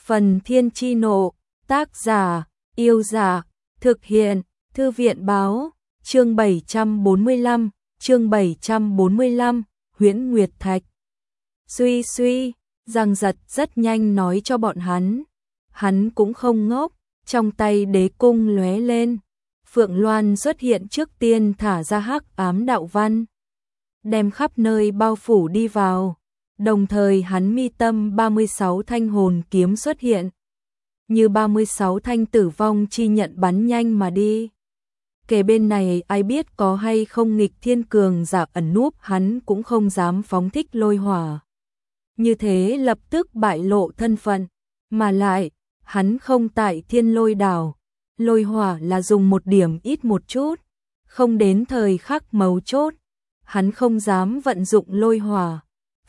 Phần Thiên Chi Nộ, tác giả, Yêu Dạ, thực hiện, Thư viện Báo, chương 745, Huyễn Nguyệt Thạch. Suy, Giang Giật rất nhanh nói cho bọn hắn cũng không ngốc, trong tay đế cung lóe lên. Phượng Loan xuất hiện trước tiên thả ra hắc ám đạo văn, đem khắp nơi bao phủ đi vào. Đồng thời hắn mi tâm 36 thanh hồn kiếm xuất hiện, như 36 thanh tử vong chi nhận bắn nhanh mà đi. Kể bên này ai biết có hay không nghịch thiên cường giả ẩn núp, hắn cũng không dám phóng thích lôi hỏa. Như thế lập tức bại lộ thân phận, mà lại, hắn không tại Thiên Lôi Đảo. Lôi hỏa là dùng một điểm ít một chút, không đến thời khắc mấu chốt, hắn không dám vận dụng lôi hỏa.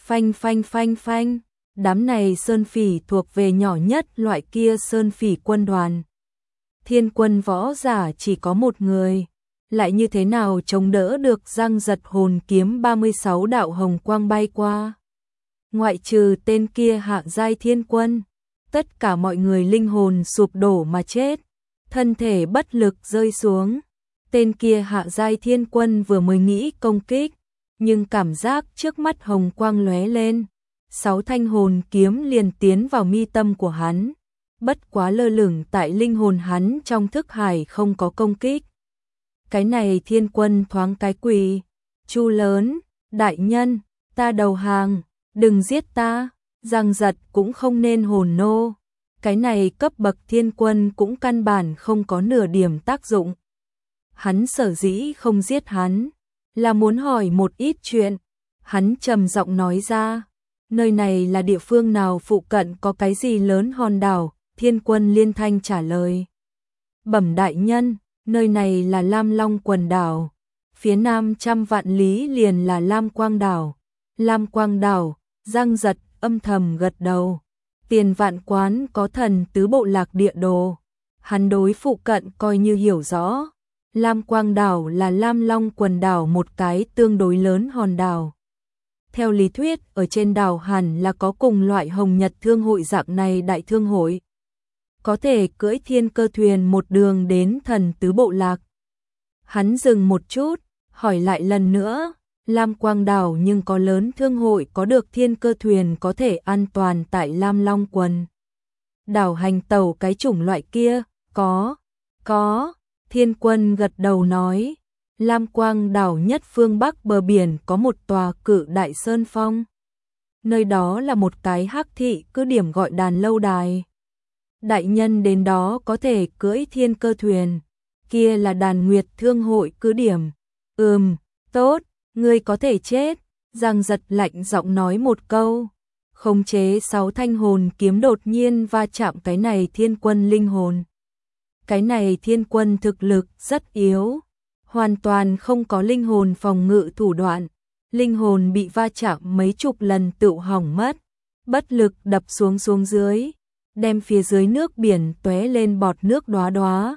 Phanh, đám này sơn phỉ thuộc về nhỏ nhất loại kia sơn phỉ quân đoàn. Thiên quân võ giả chỉ có một người, lại như thế nào chống đỡ được Giang Giật hồn kiếm 36 đạo hồng quang bay qua. Ngoại trừ tên kia hạ giai thiên quân, tất cả mọi người linh hồn sụp đổ mà chết, thân thể bất lực rơi xuống. Tên kia hạ giai thiên quân vừa mới nghĩ công kích, nhưng cảm giác trước mắt hồng quang lóe lên, 6 thanh hồn kiếm liền tiến vào mi tâm của hắn, bất quá lơ lửng tại linh hồn hắn trong thức hải không có công kích. Cái này thiên quân thoáng cái quỳ, chu lớn, đại nhân, ta đầu hàng, đừng giết ta. Giang Giật cũng không nên hồn nô, cái này cấp bậc thiên quân cũng căn bản không có nửa điểm tác dụng. Hắn sở dĩ không giết hắn, là muốn hỏi một ít chuyện. Hắn trầm giọng nói ra, nơi này là địa phương nào, phụ cận có cái gì lớn hòn đảo? Thiên quân liên thanh trả lời, bẩm đại nhân, nơi này là Lam Long quần đảo, phía nam 100 vạn lý liền là Lam Quang đảo. Lam Quang đảo, Giang Giật âm thầm gật đầu. Tiền Vạn Quán có thần tứ bộ lạc địa đồ, hắn đối phụ cận coi như hiểu rõ. Lam Quang đảo là Lam Long quần đảo một cái tương đối lớn hòn đảo. Theo lý thuyết, ở trên đảo hẳn là có cùng loại Hồng Nhật thương hội dạng này đại thương hội, có thể cưỡi thiên cơ thuyền một đường đến thần tứ bộ lạc. Hắn dừng một chút, hỏi lại lần nữa, Lam Quang đảo nhưng có lớn thương hội có được thiên cơ thuyền có thể an toàn tại Lam Long quần đảo hành tàu cái chủng loại kia? Có. Thiên quân gật đầu nói, Lam Quang đảo nhất phương bắc bờ biển có một tòa cự đại sơn phong. Nơi đó là một cái hắc thị cứ điểm gọi đàn lâu đài. Đại nhân đến đó có thể cưỡi thiên cơ thuyền, kia là đàn nguyệt thương hội cứ điểm. Tốt, ngươi có thể chết. Giang Giật lạnh giọng nói một câu, khống chế 6 thanh hồn kiếm đột nhiên va chạm cái này thiên quân linh hồn. Cái này thiên quân thực lực rất yếu, hoàn toàn không có linh hồn phòng ngự thủ đoạn. Linh hồn bị va chạm mấy chục lần tự hỏng mất, bất lực đập xuống dưới, đem phía dưới nước biển tóe lên bọt nước đóa đóa.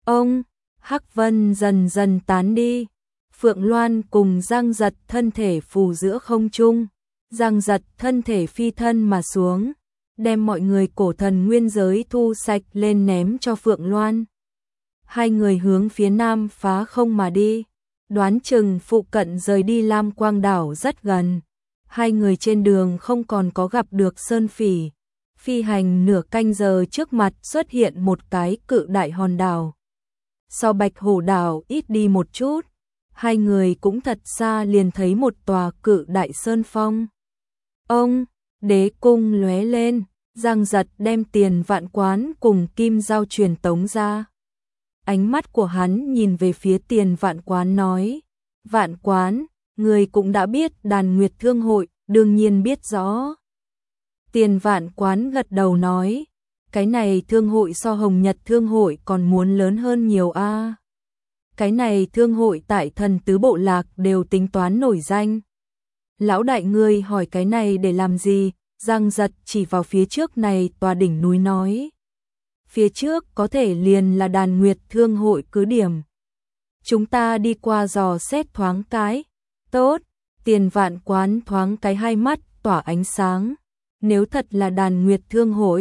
Hắc vân dần dần tán đi. Phượng Loan cùng Giang Giật thân thể phù giữa không trung. Giang Giật thân thể phi thân mà xuống, đem mọi người cổ thần nguyên giới thu sạch lên ném cho Phượng Loan. Hai người hướng phía nam phá không mà đi, đoán chừng phụ cận rời đi Lam Quang đảo rất gần. Hai người trên đường không còn có gặp được sơn phỉ. Phi hành nửa canh giờ, trước mặt xuất hiện một cái cự đại hòn đảo. So Bạch Hổ đảo ít đi một chút, hai người cũng thật xa liền thấy một tòa cự đại sơn phong. Đế cung lóe lên, Giang Giật đem Tiền Vạn Quán cùng kim giao truyền tống ra. Ánh mắt của hắn nhìn về phía Tiền Vạn Quán nói, Vạn Quán, người cũng đã biết đàn nguyệt thương hội, đương nhiên biết rõ. Tiền Vạn Quán gật đầu nói, cái này thương hội so Hồng Nhật thương hội còn muốn lớn hơn nhiều a. Cái này thương hội tại thần tứ bộ lạc đều tính toán nổi danh. Lão đại, ngươi hỏi cái này để làm gì? Giang Giật chỉ vào phía trước này tòa đỉnh núi nói, phía trước có thể liền là đàn nguyệt thương hội cứ điểm. Chúng ta đi qua dò xét thoáng cái. Tốt. Tiền Vạn Quán thoáng cái hai mắt tỏa ánh sáng. Nếu thật là đàn nguyệt thương hội,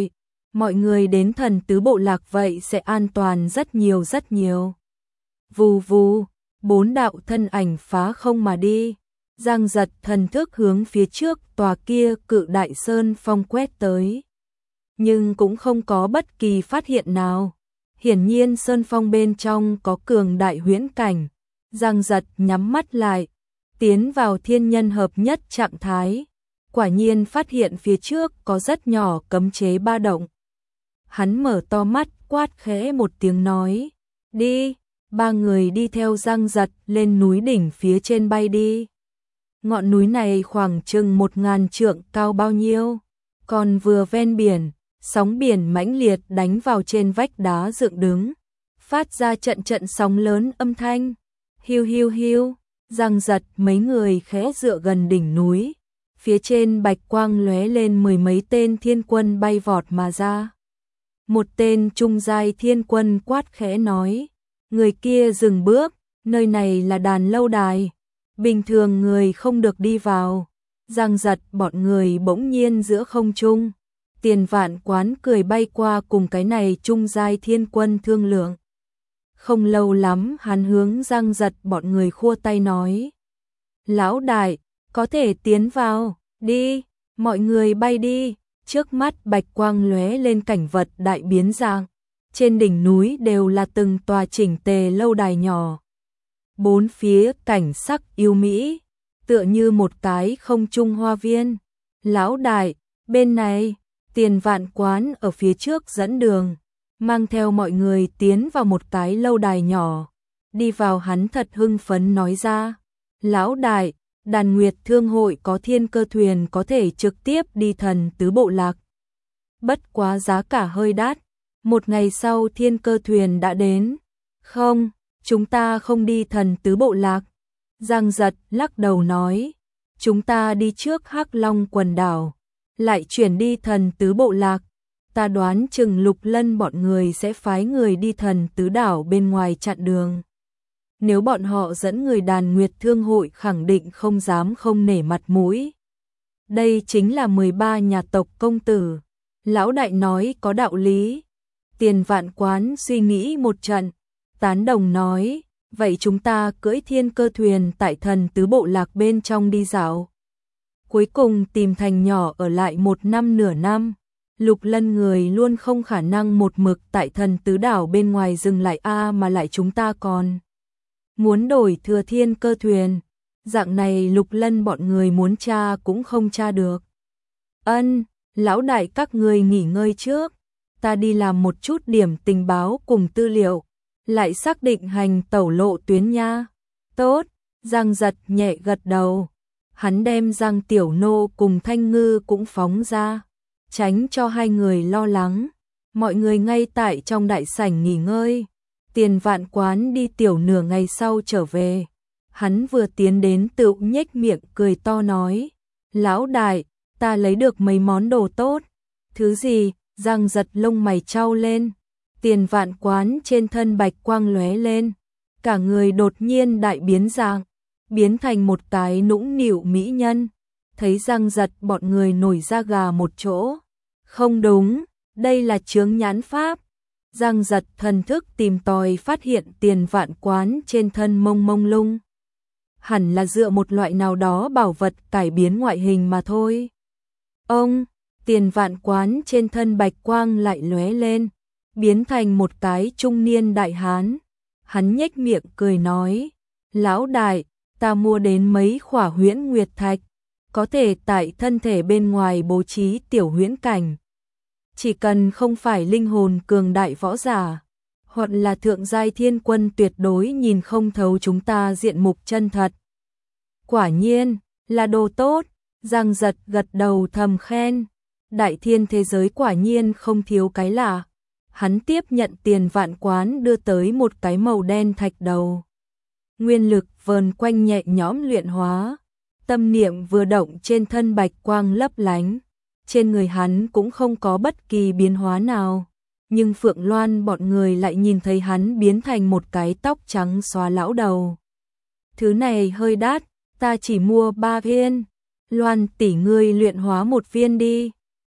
mọi người đến thần tứ bộ lạc vậy sẽ an toàn rất nhiều rất nhiều. Vù vù, 4 đạo thân ảnh phá không mà đi. Giang Giật thần thức hướng phía trước tòa kia cự đại sơn phong quét tới. Nhưng cũng không có bất kỳ phát hiện nào. Hiển nhiên sơn phong bên trong có cường đại huyễn cảnh. Giang Giật nhắm mắt lại, tiến vào thiên nhân hợp nhất trạng thái. Quả nhiên phát hiện phía trước có rất nhỏ cấm chế ba động. Hắn mở to mắt quát khẽ một tiếng nói. Đi, 3 người đi theo Giang Giật lên núi đỉnh phía trên bay đi. Ngọn núi này khoảng chừng 1000 trượng cao bao nhiêu. Còn vừa ven biển, sóng biển mãnh liệt đánh vào trên vách đá dựng đứng. Phát ra trận trận sóng lớn âm thanh. Hiu hiu hiu, Giang Giật mấy người khẽ dựa gần đỉnh núi. Phía trên bạch quang lóe lên 10 mấy tên thiên quân bay vọt mà ra. Một tên trung giai thiên quân quát khẽ nói. Người kia dừng bước, nơi này là đàn lâu đài. Bình thường người không được đi vào. Giang Giật bọn người bỗng nhiên giữa không trung. Tiền Vạn Quán cười bay qua cùng cái này trung giai thiên quân thương lượng. Không lâu lắm hắn hướng Giang Giật bọn người khua tay nói. Lão đại, có thể tiến vào, đi, mọi người bay đi. Trước mắt bạch quang lóe lên cảnh vật đại biến dạng. Trên đỉnh núi đều là từng tòa chỉnh tề lâu đài nhỏ. 4 phía cảnh sắc yêu mỹ, tựa như một cái không trung hoa viên. Lão đại, bên này, Tiền Vạn Quán ở phía trước dẫn đường, mang theo mọi người tiến vào một cái lâu đài nhỏ. Đi vào hắn thật hưng phấn nói ra. Lão đại, Đàn Nguyệt Thương hội có thiên cơ thuyền có thể trực tiếp đi thần tứ bộ lạc. Bất quá giá cả hơi đắt. Một ngày sau thiên cơ thuyền đã đến. Không, chúng ta không đi thần tứ bộ lạc. Giang Giật lắc đầu nói. Chúng ta đi trước Hắc Long quần đảo, lại chuyển đi thần tứ bộ lạc. Ta đoán chừng Lục Lân bọn người sẽ phái người đi thần tứ đảo bên ngoài chặn đường. Nếu bọn họ dẫn người Đàn Nguyệt Thương hội khẳng định không dám không nể mặt mũi. Đây chính là 13 nhà tộc công tử. Lão đại nói có đạo lý. Tiền Vạn Quán suy nghĩ một trận, tán đồng nói, vậy chúng ta cưỡi thiên cơ thuyền tại thần tứ bộ lạc bên trong đi dạo. Cuối cùng tìm thành nhỏ ở lại 1 năm nửa năm. Lục Lân người luôn không khả năng một mực tại thần tứ đảo bên ngoài dừng lại mà lại chúng ta còn muốn đổi thừa thiên cơ thuyền. Dạng này Lục Lân bọn người muốn tra cũng không tra được. Ân, lão đại các người nghỉ ngơi trước. Ta đi làm một chút điểm tình báo cùng tư liệu, lại xác định hành tẩu lộ tuyến nha. Tốt, Giang Giật nhẹ gật đầu. Hắn đem Giang Tiểu Nô cùng Thanh Ngư cũng phóng ra, tránh cho hai người lo lắng. Mọi người ngay tại trong đại sảnh nghỉ ngơi. Tiền Vạn Quán đi tiểu nửa ngày sau trở về. Hắn vừa tiến đến tự nhếch miệng cười to nói. Lão đại, ta lấy được mấy món đồ tốt. Thứ gì? Giang Giật lông mày chau lên. Tiền Vạn Quán trên thân bạch quang lóe lên. Cả người đột nhiên đại biến dạng, biến thành một cái nũng nịu mỹ nhân. Thấy Giang Giật bọn người nổi da gà một chỗ. Không đúng, đây là chướng nhãn pháp. Giang Giật thần thức tìm tòi phát hiện Tiền Vạn Quán trên thân mông mông lung. Hẳn là dựa một loại nào đó bảo vật cải biến ngoại hình mà thôi. Ông, Tiền Vạn Quán trên thân bạch quang lại lóe lên, biến thành một cái trung niên đại hán. Hắn nhếch miệng cười nói, lão đại, ta mua đến mấy khỏa huyễn nguyệt thạch, có thể tại thân thể bên ngoài bố trí tiểu huyễn cảnh. Chỉ cần không phải linh hồn cường đại võ giả, hoặc là thượng giai thiên quân tuyệt đối nhìn không thấu chúng ta diện mục chân thật. Quả nhiên, là đồ tốt. Giang Giật gật đầu thầm khen. Đại thiên thế giới quả nhiên không thiếu cái lạ. Hắn tiếp nhận Tiền Vạn Quán đưa tới một cái màu đen thạch đầu. Nguyên lực vờn quanh nhẹ nhõm luyện hóa. Tâm niệm vừa động trên thân bạch quang lấp lánh. Trên người hắn cũng không có bất kỳ biến hóa nào. Nhưng Phượng Loan bọn người lại nhìn thấy hắn biến thành một cái tóc trắng xóa lão đầu. Thứ này hơi đắt, ta chỉ mua 3 viên. Loan tỷ ngươi luyện hóa 1 viên đi.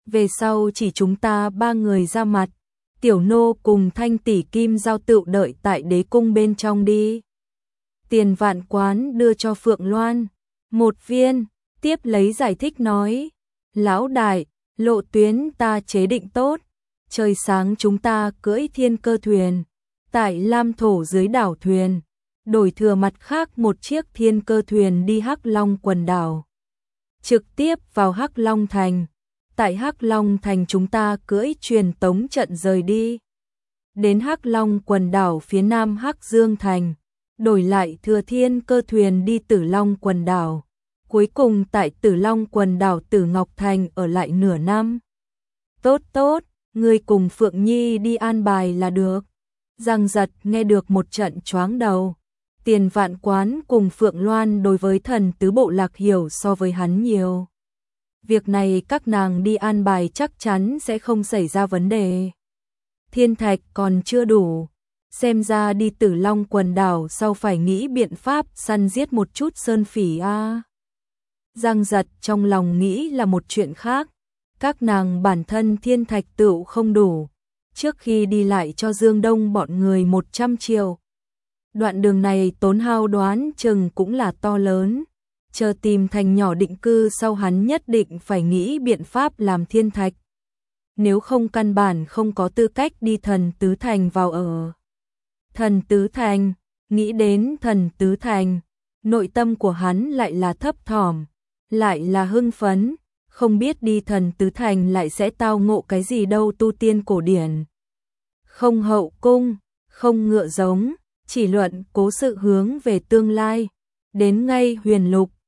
về sau chỉ chúng ta ba người ra mặt, tiểu nô cùng Thanh tỷ Kim Giao tự đợi tại đế cung bên trong đi. Tiền Vạn Quán đưa cho Phượng Loan một viên, tiếp lấy giải thích nói, lão đại, lộ tuyến ta chế định tốt, trời sáng chúng ta cưỡi thiên cơ thuyền, tại Lam Thổ dưới đảo thuyền, đổi thừa mặt khác một chiếc thiên cơ thuyền đi Hắc Long quần đảo, trực tiếp vào Hắc Long thành. Tại Hắc Long thành chúng ta cưỡi truyền tống trận rời đi, đến Hắc Long quần đảo phía nam Hắc Dương thành, đổi lại thừa thiên cơ thuyền đi Tử Long quần đảo, cuối cùng tại Tử Long quần đảo Tử Ngọc thành ở lại nửa năm. Tốt tốt, ngươi cùng Phượng Nhi đi an bài là được. Giang Giật nghe được một trận choáng đầu. Tiền Vạn Quán cùng Phượng Loan đối với thần tứ bộ lạc hiểu so với hắn nhiều. Việc này các nàng đi an bài chắc chắn sẽ không xảy ra vấn đề. Thiên thạch còn chưa đủ, xem ra đi Tử Long quần đảo sau phải nghĩ biện pháp săn giết một chút sơn phỉ a. Giang Giật trong lòng nghĩ là một chuyện khác, các nàng bản thân thiên thạch tựu không đủ, trước khi đi lại cho Dương Đông bọn người 100 triệu. Đoạn đường này tốn hao đoán chừng cũng là to lớn, chờ tìm thành nhỏ định cư sau hắn nhất định phải nghĩ biện pháp làm thiên thạch. Nếu không căn bản không có tư cách đi Thần Tứ Thành vào ở. Thần Tứ Thành, nghĩ đến Thần Tứ Thành, nội tâm của hắn lại là thấp thỏm, lại là hưng phấn, không biết đi Thần Tứ Thành lại sẽ tao ngộ cái gì đâu. Tu tiên cổ điển, không hậu cung, không ngựa giống, chỉ luận cố sự hướng về tương lai, đến ngay huyền lục,